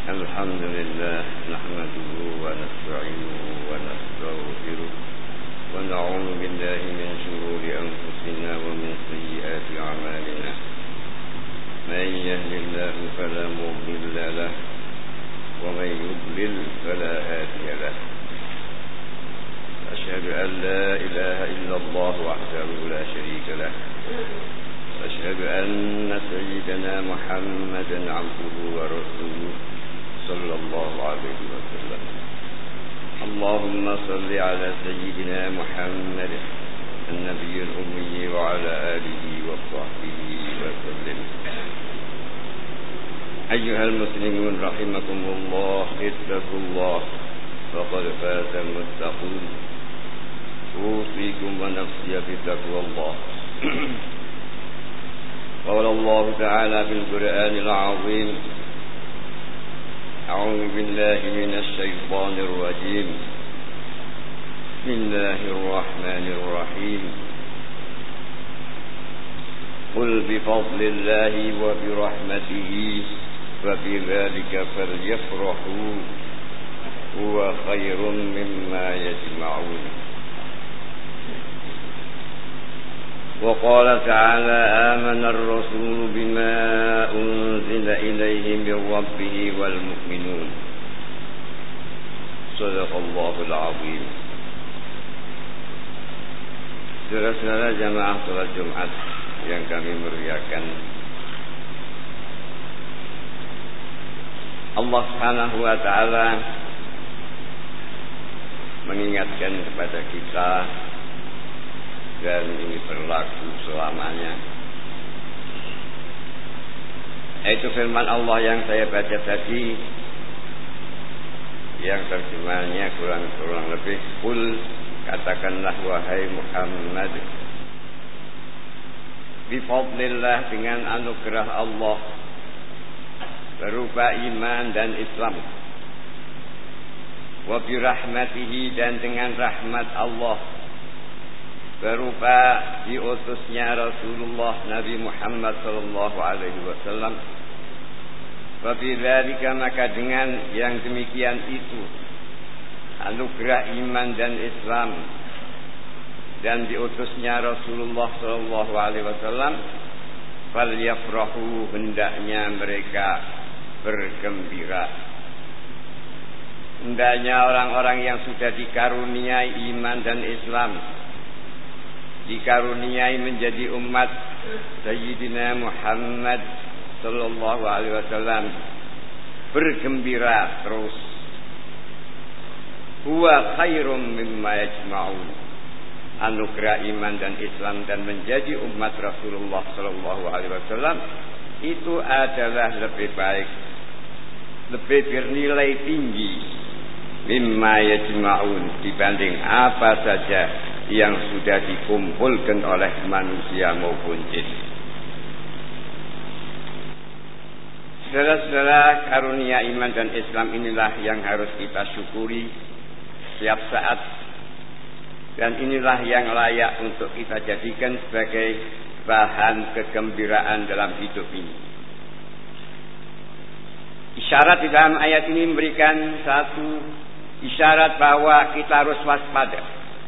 الحمد لله نحمده ونستعينه ونستغفره ونعوذ بالله من شرور أنفسنا ومن سيئات أعمالنا. من يهد الله فلا مضل له ومن يضلل فلا هادي له. أشهد أن لا إله إلا الله وحده لا شريك له. أشهد أن سيدنا محمدا عبده ورسوله صلى الله عليه وسلم. اللهم صل على سيدنا محمد النبي الأمي وعلى آله وصحبه وسلم. أيها المسلمون رحمكم الله، اتقوا الله فقد فاز المتقون. أوصيكم ونفسي بتقوى الله. قال الله تعالى في القرآن العظيم: أعوذ بالله من الشيطان الرجيم. بسم الله الرحمن الرحيم. قل بفضل الله وبرحمته فبذلك فليفرحوا هو خير مما يجمعون. وقال تعالى: آمن الرسول بما أنزل إليه من ربه والمؤمنون. صدق الله العظيم. Saudara-saudara jamaah salat Jumat yang kami muliakan, Allah Subhanahu wa taala mengingatkan kepada kita, dan ini berlaku selamanya, yaitu firman Allah yang saya baca tadi, yang terjemahnya kurang lebih: Qul, katakanlah wahai Muhammad, bifadlillah, dengan anugerah Allah berupa iman dan Islam, wa birahmatihi, dan dengan rahmat Allah berupa diutusnya Rasulullah Nabi Muhammad sallallahu alaihi wasallam. Wa bidzalika, maka dengan yang demikian itu, anugerah iman dan Islam dan diutusnya Rasulullah sallallahu alaihi wasallam, falyafrahu, hendaknya mereka bergembira. Hendaknya orang-orang yang sudah dikaruniai iman dan Islam, dikaruniai menjadi umat Sayyidina Muhammad sallallahu alaihi wasallam, bergembira terus. Huwa khairum mimma yajma'un. Anugerah iman dan Islam dan menjadi umat Rasulullah sallallahu alaihi wasallam itu adalah lebih baik, lebih bernilai tinggi, mimma yajma'un, dibanding apa saja yang sudah dikumpulkan oleh manusia maupun jin. Saudara-saudara, karunia iman dan Islam inilah yang harus kita syukuri setiap saat, dan inilah yang layak untuk kita jadikan sebagai bahan kegembiraan dalam hidup ini. Isyarat di dalam ayat ini memberikan satu isyarat bahwa kita harus waspada,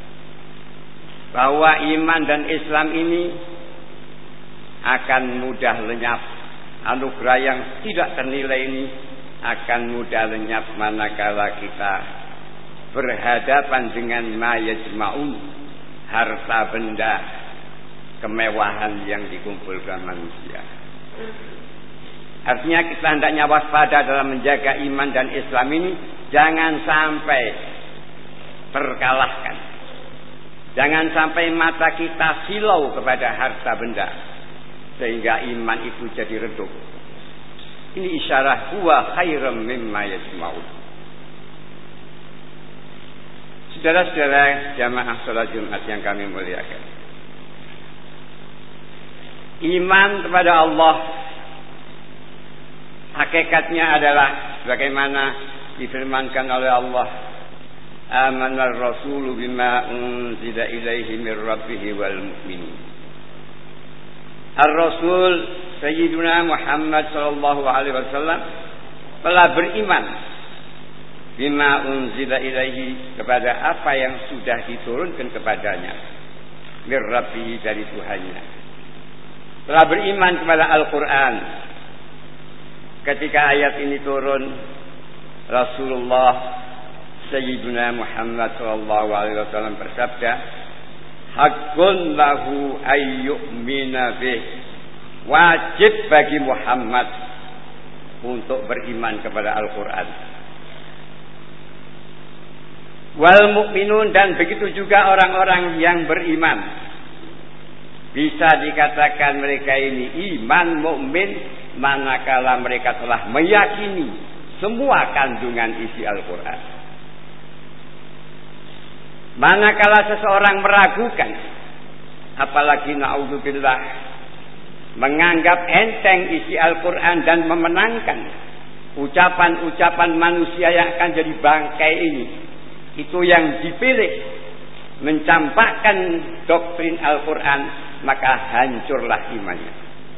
bahwa iman dan Islam ini akan mudah lenyap. Anugerah yang tidak ternilai ini akan mudah lenyap manakala kita berhadapan dengan ma yajma'un, harta benda kemewahan yang dikumpulkan manusia. Artinya kita hendaknya waspada dalam menjaga iman dan Islam ini, jangan sampai terkalahkan. Jangan sampai mata kita silau kepada harta benda sehingga iman itu jadi redup. Ini isyarat huwa khairum mimma yajma'un. Saudara-saudara jamaah salat Jumat yang kami muliakan, iman kepada Allah hakikatnya adalah sebagaimana difirmankan oleh Allah: Amanar rasulu bima unzila ilaihi min rabbih wal mu'minin. Ar-Rasul Sayyiduna Muhammad sallallahu alaihi wasallam telah beriman bima unzila ilaihi, kepada apa yang sudah diturunkan kepadanya mir rabbihi, dari Tuhannya. Telah beriman kepada Al-Quran. Ketika ayat ini turun, Rasulullah Sayyidina Muhammad SAW bersabda, haqqun lahu ayyu'mina bih, wajib bagi Muhammad untuk beriman kepada Al-Quran. Wal mu'minun, dan begitu juga orang-orang yang beriman. Bisa dikatakan mereka ini iman mukmin manakala mereka telah meyakini semua kandungan isi Al-Quran. Manakala seseorang meragukan, apalagi na'udzubillah, menganggap enteng isi Al-Quran dan memenangkan ucapan-ucapan manusia yang akan jadi bangkai ini, itu yang dipilih mencampakkan doktrin Al-Quran, maka hancurlah imannya.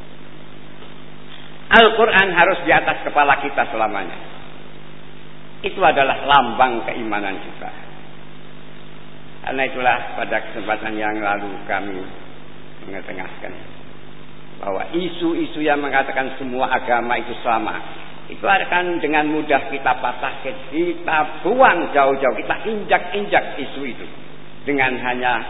Al-Quran harus di atas kepala kita selamanya. Itu adalah lambang keimanan kita. Karena itulah pada kesempatan yang lalu kami mengetengahkan bahwa isu-isu yang mengatakan semua agama itu sama, itu akan dengan mudah kita patahkan, kita buang jauh-jauh, kita injak-injak isu itu dengan hanya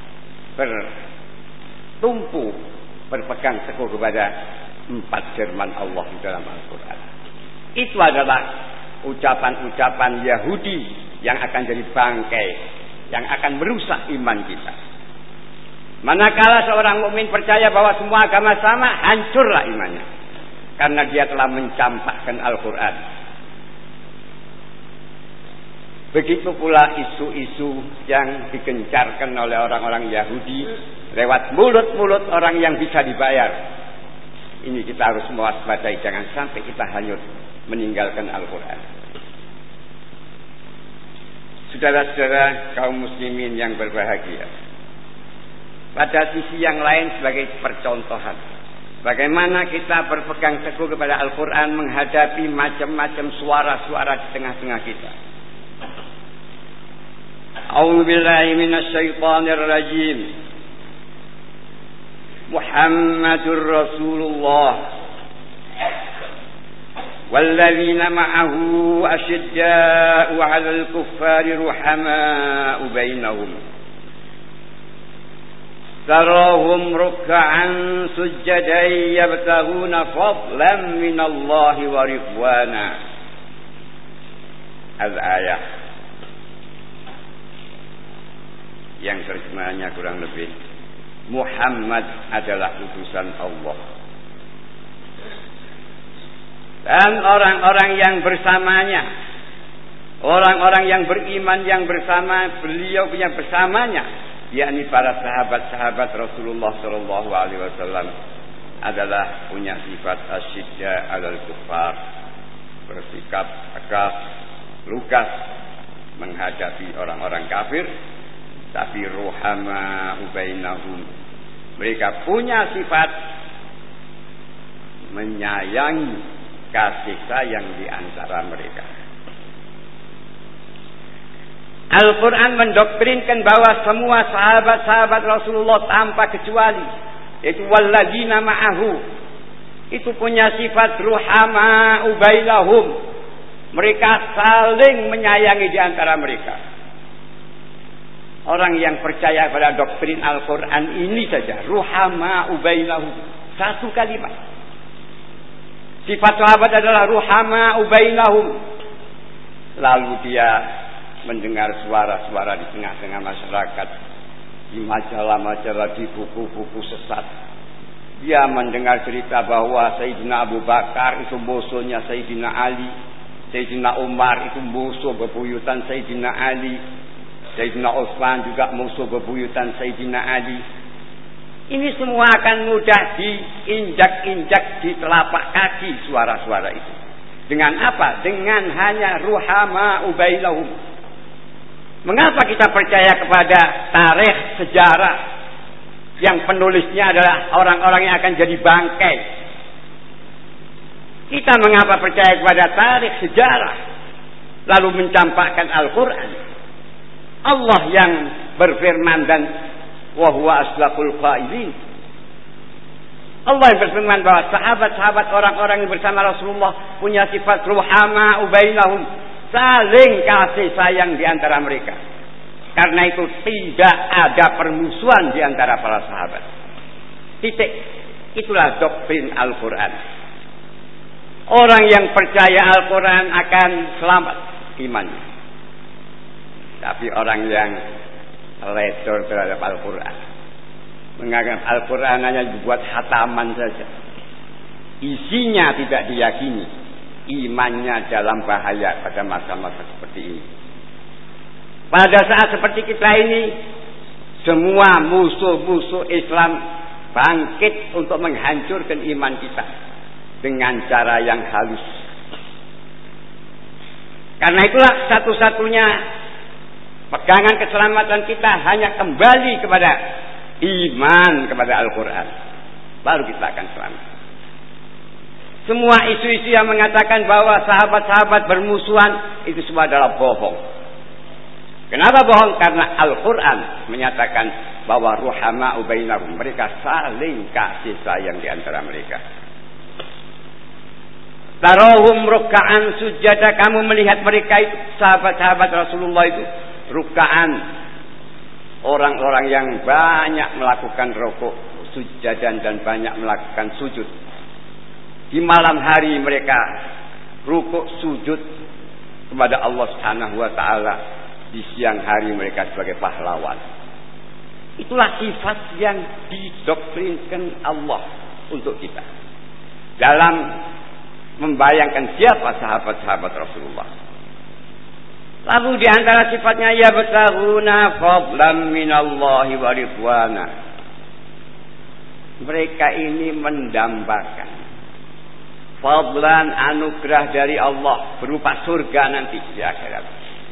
bertumpu berpegang teguh kepada 4 firman Allah di dalam Al-Quran. Itu adalah ucapan-ucapan Yahudi yang akan jadi bangkai, yang akan merusak iman kita. Manakala seorang mukmin percaya bahwa semua agama sama, hancurlah imannya, karena dia telah mencampakkan Al-Quran. Begitu pula isu-isu yang digencarkan oleh orang-orang Yahudi lewat mulut-mulut orang yang bisa dibayar. Ini kita harus mewaspadai, jangan sampai kita hanyut meninggalkan Al-Quran. Saudara-saudara kaum muslimin yang berbahagia, pada sisi yang lain sebagai percontohan bagaimana kita berpegang teguh kepada Al-Quran menghadapi macam-macam suara-suara di tengah-tengah kita. A'udzubillahi minasyaitonir rajim. Muhammadur Rasulullah walladzina ma'ahu asyidda'u 'alal kuffari ruhama'u bainahum tarahum ruk'an sujjadan yabtaghuna fadlan minallahi wa ridwana. Al-ayah, yang terjemahannya kurang lebih, Muhammad adalah utusan Allah, dan orang-orang yang bersamanya, orang-orang yang beriman yang bersama beliau punya bersamanya, yakni para sahabat-sahabat Rasulullah Shallallahu Alaihi Wasallam, adalah punya sifat asyidda alal kufar, bersikap tegas, lugas menghadapi orang-orang kafir. Tapi ruhama ubainahum, mereka punya sifat menyayangi, kasih sayang di antara mereka. Al-Quran mendoktrinkan bahwa semua sahabat-sahabat Rasulullah tanpa kecuali, yaitu walladzina ma'ahu, itu punya sifat ruhama ubainahum, mereka saling menyayangi di antara mereka. Orang yang percaya pada doktrin Al-Quran ini saja, ruhama ubainahum, satu kalimat. Sifat sahabat adalah ruhama ubainahum. Lalu dia mendengar suara-suara di tengah-tengah masyarakat, di majalah-majalah, di buku-buku sesat. Dia mendengar cerita bahwa Sayyidina Abu Bakar itu musuhnya Sayyidina Ali, Sayyidina Umar itu musuh bebuyutan Sayyidina Ali, Sayyidina Utsman juga musuh bebuyutan Sayyidina Ali. Ini semua akan mudah diinjak-injak di telapak kaki suara-suara itu. Dengan apa? Dengan hanya ruhama ubainahum. Mengapa kita percaya kepada tarikh sejarah yang penulisnya adalah orang-orang yang akan jadi bangkai? Kita mengapa percaya kepada tarikh sejarah lalu mencampakkan Al-Quran? Allah yang berfirman dan wa huwa asdaqul qailin. Allah yang berfirman bahwa sahabat-sahabat orang-orang yang bersama Rasulullah punya sifat ruhama ubainahum, saling kasih sayang di antara mereka. Karena itu tidak ada permusuhan di antara para sahabat. Titik. Itulah doktrin Al-Quran. Orang yang percaya Al-Quran akan selamat imannya. Tapi orang yang ledor terhadap Al-Quran, menganggap Al-Quran hanya dibuat hataman saja, isinya tidak diyakini, imannya dalam bahaya pada masa-masa seperti ini. Pada saat seperti kita ini, semua musuh-musuh Islam bangkit untuk menghancurkan iman kita dengan cara yang halus. Karena itulah satu-satunya pegangan keselamatan kita hanya kembali kepada iman kepada Al-Quran. Baru kita akan selamat. Semua isu-isu yang mengatakan bahwa sahabat-sahabat bermusuhan, itu semua adalah bohong. Kenapa bohong? Karena Al-Quran menyatakan bahwa ruhama ubainahum, mereka saling kasih sayang di antara mereka. Tarahum ruka'an sujada, kamu melihat mereka itu, sahabat-sahabat Rasulullah itu ruka'an, orang-orang yang banyak melakukan rukuk, sujadan, dan banyak melakukan sujud. Di malam hari mereka rukuk sujud kepada Allah Subhanahu wa taala, di siang hari mereka sebagai pahlawan. Itulah sifat yang didoktrinkan Allah untuk kita dalam membayangkan siapa sahabat-sahabat Rasulullah. Lalu di antara sifatnya yabtaghuna fadlan minallahi wa ridwana. Mereka ini mendambakan fadlan, anugerah dari Allah berupa surga nanti di akhirat.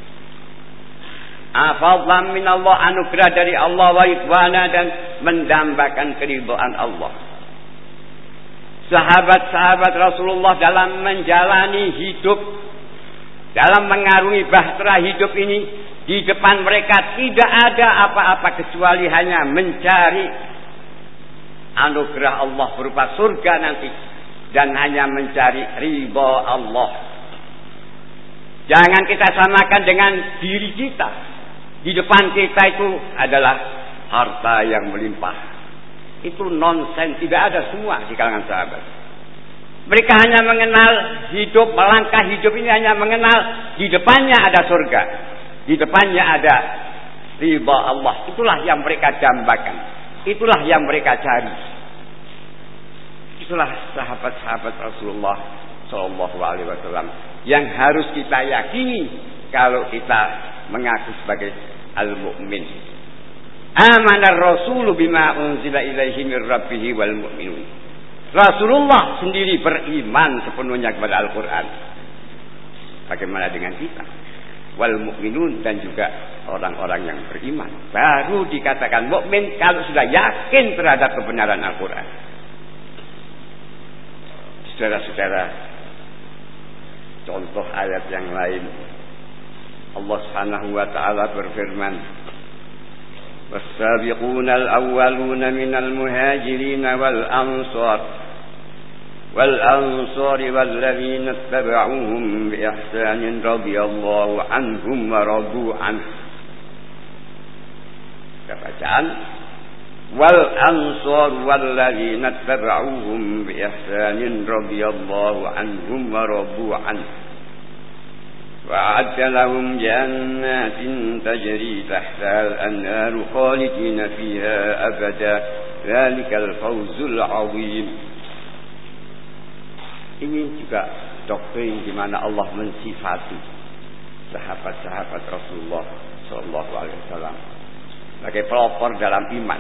Fadlan minallah, anugerah dari Allah, wa ridwana, dan mendambakan keridhaan Allah. Sahabat-sahabat Rasulullah dalam menjalani hidup, dalam mengarungi bahtera hidup ini, di depan mereka tidak ada apa-apa kecuali hanya mencari anugerah Allah berupa surga nanti, dan hanya mencari ridha Allah. Jangan kita samakan dengan diri kita. Di depan kita itu adalah harta yang melimpah. Itu nonsen, tidak ada semua di kalangan sahabat. Mereka hanya mengenal hidup, melangkah hidup ini hanya mengenal di depannya ada surga, di depannya ada ridha Allah. Itulah yang mereka dambakan, itulah yang mereka cari. Itulah sahabat-sahabat Rasulullah Shallallahu Alaihi Wasallam yang harus kita yakini kalau kita mengaku sebagai al-mu'min. Amanar Rasulu bima unzila ilaihi mir rabbih wal mu'minun. Rasulullah sendiri beriman sepenuhnya kepada Al-Quran. Bagaimana dengan kita? Wal mu'minun, dan juga orang-orang yang beriman. Baru dikatakan mukmin kalau sudah yakin terhadap kebenaran Al-Quran. Saudara-saudara, contoh ayat yang lain, Allah Subhanahu wa taala berfirman, "Was-sabiquna al-awwaluna minal muhajirin wal ansar wal-ladzina ittaba'uuhum bi ihsanin radhiyallahu anhum wa radu anhu." Bacaan wal-ansar wal-ladzina ittaba'uuhum bi ihsanin radhiyallahu anhum wa radu anhu. وأعد لهم جنات تجري تحتها الأنهار خالدين فيها أبدا ذلك الفوز العظيم. Ini juga doktrin di mana Allah mensifati sahabat-sahabat Rasulullah Shallallahu Alaihi Wasallam sebagai pelopor dalam iman.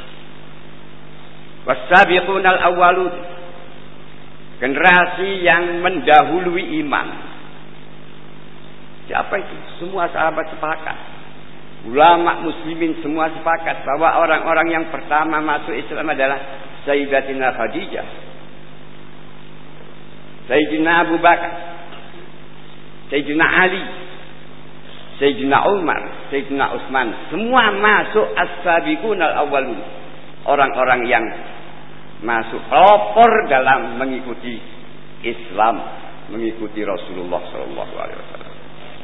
Was-sabiqunal awwalun, generasi yang mendahului iman. Siapa itu? Semua sahabat sepakat. Ulama muslimin semua sepakat bahwa orang-orang yang pertama masuk Islam adalah Sayyidatina Khadijah. Sayyidina Abu Bakar, Sayyidina Ali, Sayyidina Umar, Sayyidina Utsman, semua masuk as-sabiqunal awwalun. Orang-orang yang masuk proper dalam mengikuti Islam, mengikuti Rasulullah sallallahu alaihi wasallam.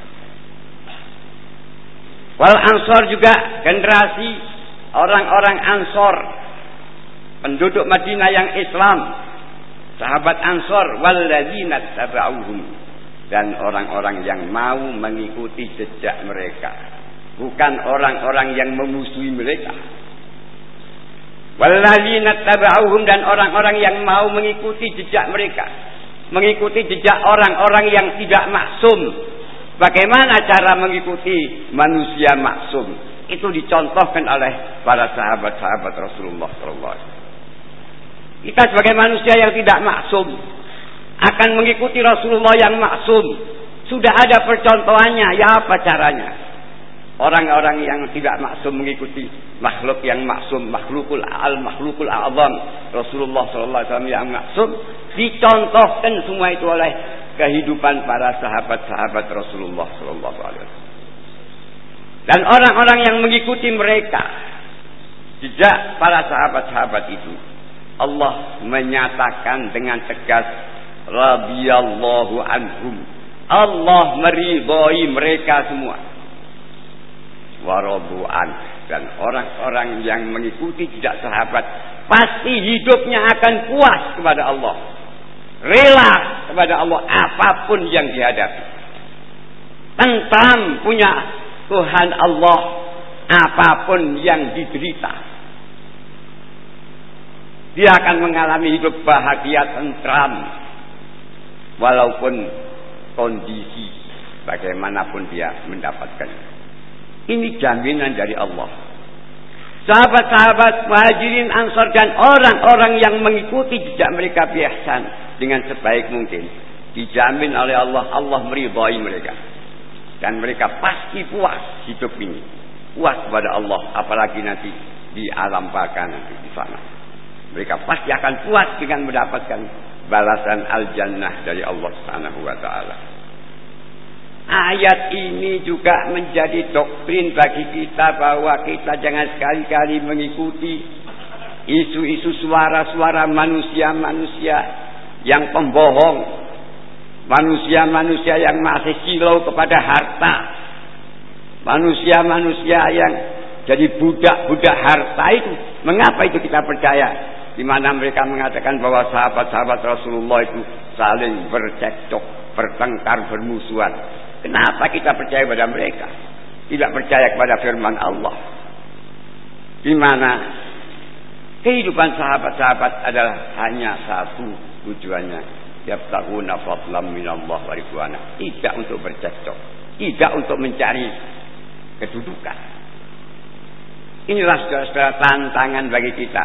Wal Ansor juga generasi orang-orang Ansor, penduduk Madinah yang Islam, sahabat Ansor, walladzina tabauhum, dan orang-orang yang mau mengikuti jejak mereka, bukan orang-orang yang memusuhi mereka. Walladzina tabauhum, dan orang-orang yang mau mengikuti jejak mereka, mengikuti jejak orang-orang yang tidak maksum. Bagaimana cara mengikuti manusia maksum? Itu dicontohkan oleh para sahabat-sahabat Rasulullah SAW. Kita sebagai manusia yang tidak maksum akan mengikuti Rasulullah yang maksum. Sudah ada percontohannya. Ya, apa caranya? Orang-orang yang tidak maksum mengikuti makhluk yang maksum, makhlukul a'zam, Rasulullah SAW yang maksum, dicontohkan semua itu oleh kehidupan para sahabat-sahabat Rasulullah SAW. Dan orang-orang yang mengikuti mereka, jejak para sahabat-sahabat itu, Allah menyatakan dengan tegas, radhiyallahu anhum. Allah meridhai mereka semua. Waradu'an, dan orang-orang yang mengikuti jejak sahabat pasti hidupnya akan puas kepada Allah, rela kepada Allah apapun yang dihadapi, tentram punya Tuhan Allah apapun yang diderita. Dia akan mengalami hidup bahagia tentram walaupun kondisi bagaimanapun dia mendapatkannya. Ini jaminan dari Allah. Sahabat-sahabat Muhajirin, Ansor, dan orang-orang yang mengikuti jejak mereka bi ihsan dengan sebaik mungkin, dijamin oleh Allah, Allah meridhai mereka, dan mereka pasti puas hidup ini, puas kepada Allah, apalagi nanti di alam baka nanti di sana. Mereka pasti akan puas dengan mendapatkan balasan al-jannah dari Allah Subhanahu wa taala. Ayat ini juga menjadi doktrin bagi kita bahwa kita jangan sekali-kali mengikuti isu-isu suara-suara manusia-manusia yang pembohong, manusia-manusia yang masih silau kepada harta, manusia-manusia yang jadi budak-budak harta itu. Mengapa itu kita percaya? Di mana mereka mengatakan bahwa sahabat-sahabat Rasulullah itu saling bercekcok, bertengkar, bermusuhan. Kenapa kita percaya pada mereka? Tidak percaya kepada firman Allah, di mana kehidupan sahabat-sahabat adalah hanya satu tujuannya, yabtaguna fadlan minallah wa ridwana. Tidak untuk bercekcok, tidak untuk mencari kedudukan. Inilah saudara-saudara tantangan bagi kita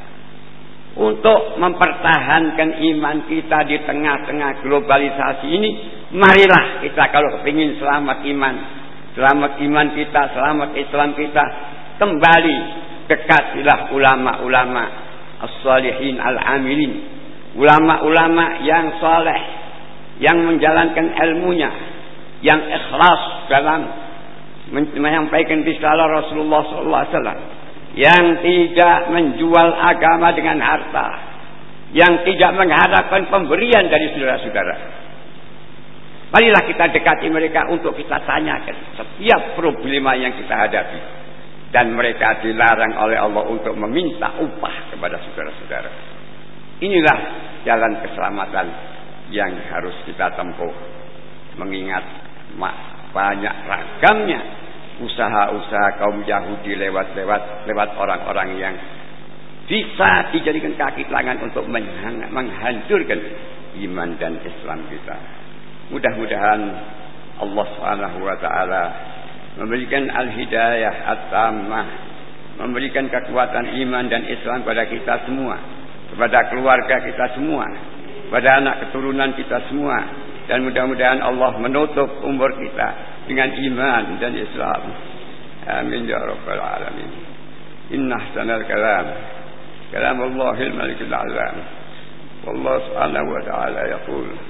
untuk mempertahankan iman kita di tengah-tengah globalisasi ini. Marilah kita kalau ingin selamat iman kita, selamat Islam kita, kembali dekatilah ulama-ulama as-salihin al-amilin, ulama-ulama yang saleh, yang menjalankan ilmunya, yang ikhlas dalam menyampaikan risalah Rasulullah SAW, yang tidak menjual agama dengan harta, yang tidak mengharapkan pemberian dari saudara-saudara. Marilah kita dekati mereka untuk kita tanyakan setiap problema yang kita hadapi, dan mereka dilarang oleh Allah untuk meminta upah kepada saudara-saudara. Inilah jalan keselamatan yang harus kita tempuh, mengingat banyak ragamnya usaha-usaha kaum Yahudi lewat orang-orang yang bisa dijadikan kaki tangan untuk menghancurkan iman dan Islam kita. Mudah-mudahan Allah Subhanahu wa taala memberikan al-hidayah at-tammah, memberikan kekuatan iman dan Islam kepada kita semua, kepada keluarga kita semua, kepada anak keturunan kita semua, dan mudah-mudahan Allah menutup umur kita dengan iman dan Islam. Amin ya rabbal alamin. Inna ahsanal kalam Allahil malikul azam. Wallahu subhanahu wa ta'ala yaqul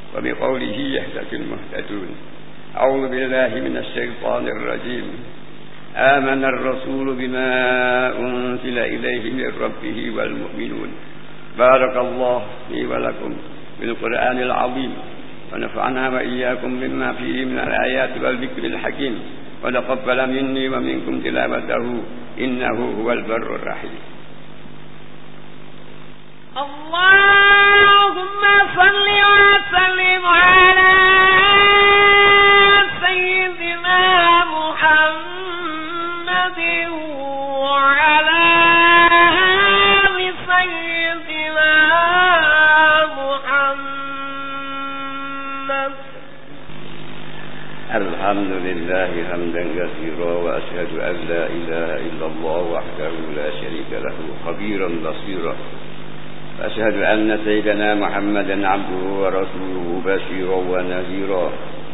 وبقوله يهتدي المهتدون. أعوذ بالله من الشيطان الرجيم. آمن الرسول بما أنزل إليه من ربه والمؤمنون. بارك الله لي ولكم بالقرآن العظيم، ونفعنا وإياكم مما فيه من الآيات والذكر الحكيم، وتقبل مني ومنكم تلاوته إنه هو البر الرحيم. اللهم صل وسلم على سيدنا محمد وعلى آل سيدنا محمد. الحمد لله حمدا كثيرا، وأشهد أن لا إله إلا الله وحده لا شريك له خبيرا بصيرا، وأشهد أن سيدنا محمدا عبده ورسوله بشيرا ونذيرا،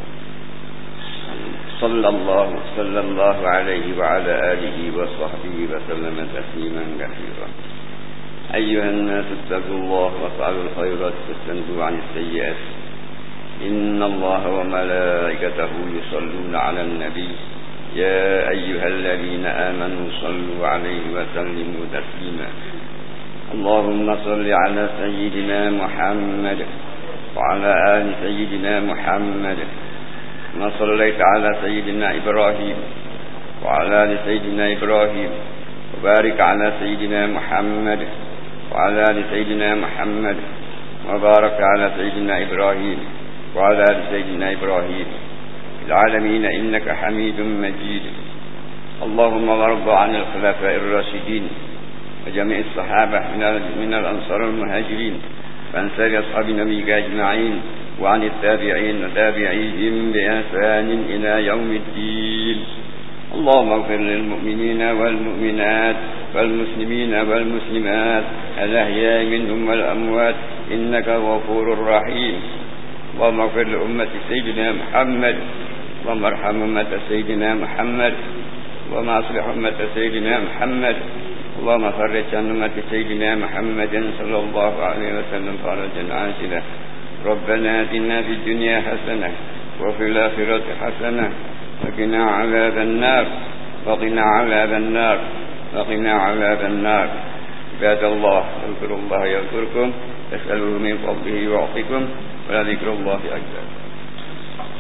صلى الله عليه وعلى آله وصحبه وسلم تسليما كثيرا. أيها الناس اتقوا الله وافعلوا الخيرات واجتنبوا عن السيئات، إن الله وملائكته يصلون على النبي، يا أيها الذين آمنوا صلوا عليه وسلموا تسليما. اللهم صل على سيدنا محمد وعلى آل سيدنا محمد، ما صليت على سيدنا إبراهيم وعلى آل سيدنا إبراهيم، وبارك على سيدنا محمد وعلى آل سيدنا محمد، وبارك على سيدنا إبراهيم وعلى آل سيدنا إبراهيم في العالمين إنك حميد مجيد. اللهم وارض عن الخلفاء الراشدين وجميع الصحابة من الأنصار المهاجرين وأنصار أصحاب نبيك أجمعين، وعن التابعين وتابعيهم بإحسان إلى يوم الدين. اللهم اغفر للمؤمنين والمؤمنات والمسلمين والمسلمات الأحياء منهم والأموات إنك غفور رحيم. اللهم اغفر لأمة سيدنا محمد، اللهم ارحم أمة سيدنا محمد، اللهم اصلح أمة سيدنا محمد، اللهم فرج عن أمة سيدنا محمد صلى الله عليه وسلم فرجا عاجلا. ربنا آتنا في الدنيا حسنة وفي الآخرة حسنة وقنا عذاب النار، وقنا عذاب النار، وقنا عذاب النار. عباد الله، اذكروا الله يذكركم، اسألوه من فضله يعطيكم، ولذكر الله أكبر.